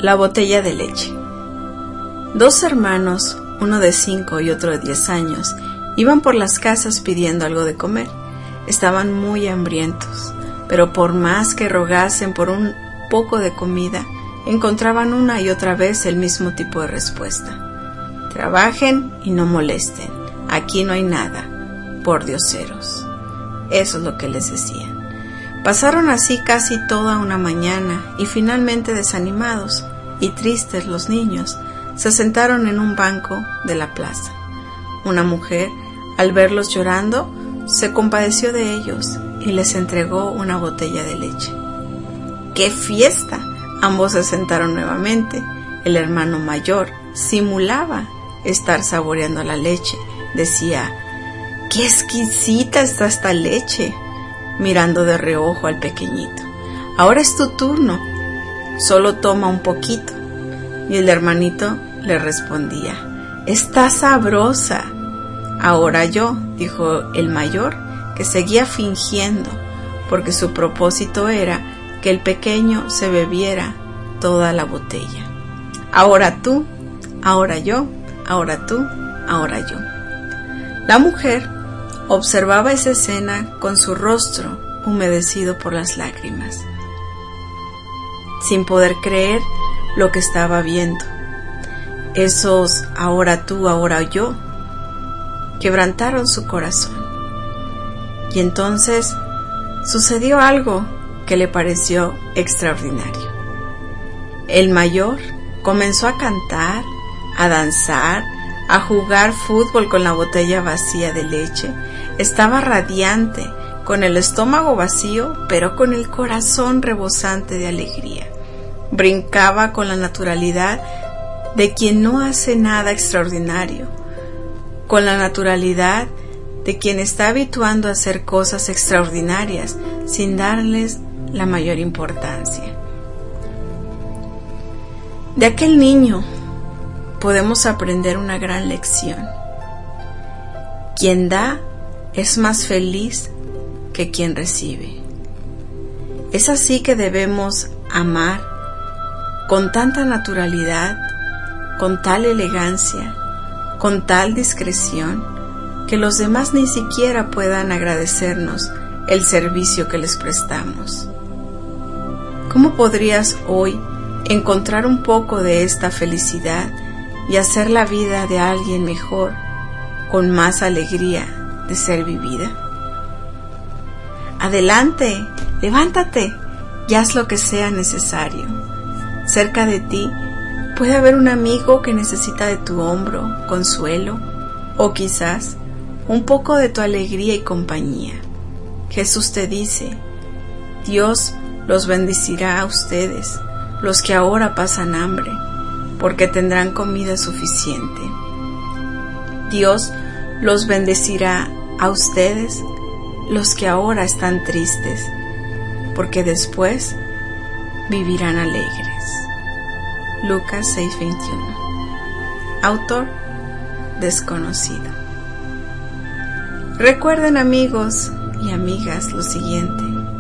La botella de leche. 2 hermanos, uno de 5 y otro de 10 años, iban por las casas pidiendo algo de comer. Estaban muy hambrientos, pero por más que rogasen por un poco de comida, encontraban una y otra vez el mismo tipo de respuesta: trabajen y no molesten, aquí no hay nada, por dioseros. Eso es lo que les decían. Pasaron así casi toda una mañana y finalmente, desanimados y tristes, los niños se sentaron en un banco de la plaza. Una mujer, al verlos llorando, se compadeció de ellos y les entregó una botella de leche. ¡Qué fiesta! Ambos se sentaron nuevamente. El hermano mayor simulaba estar saboreando la leche. Decía: ¡qué exquisita está esta leche!, mirando de reojo al pequeñito. Ahora es tu turno, solo toma un poquito. Y el hermanito le respondía: está sabrosa. Ahora yo, dijo el mayor, que seguía fingiendo, porque su propósito era que el pequeño se bebiera toda la botella. Ahora tú, ahora yo, ahora tú, ahora yo. La mujer observaba esa escena con su rostro humedecido por las lágrimas, sin poder creer lo que estaba viendo. Esos ahora tú, ahora yo quebrantaron su corazón. Y entonces sucedió algo que le pareció extraordinario. El mayor comenzó a cantar, a danzar, a jugar fútbol con la botella vacía de leche. Estaba radiante, con el estómago vacío, pero con el corazón rebosante de alegría. Brincaba con la naturalidad de quien no hace nada extraordinario, con la naturalidad de quien está habituando a hacer cosas extraordinarias sin darles la mayor importancia. De aquel niño podemos aprender una gran lección. Quien da es más feliz que quien recibe. Es así que debemos amar con tanta naturalidad, con tal elegancia, con tal discreción, que los demás ni siquiera puedan agradecernos el servicio que les prestamos. ¿Cómo podrías hoy encontrar un poco de esta felicidad y hacer la vida de alguien mejor, con más alegría de ser vivida? Adelante, levántate y haz lo que sea necesario. Cerca de ti puede haber un amigo que necesita de tu hombro, consuelo, o quizás un poco de tu alegría y compañía. Jesús te dice: Dios los bendecirá a ustedes, los que ahora pasan hambre, porque tendrán comida suficiente. Dios los bendecirá a ustedes, los que ahora están tristes, porque después vivirán alegres. Lucas 6:21. Autor desconocido. Recuerden, amigos y amigas, lo siguiente: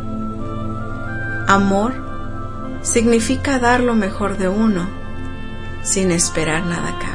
amor significa dar lo mejor de uno sin esperar nada a cambio.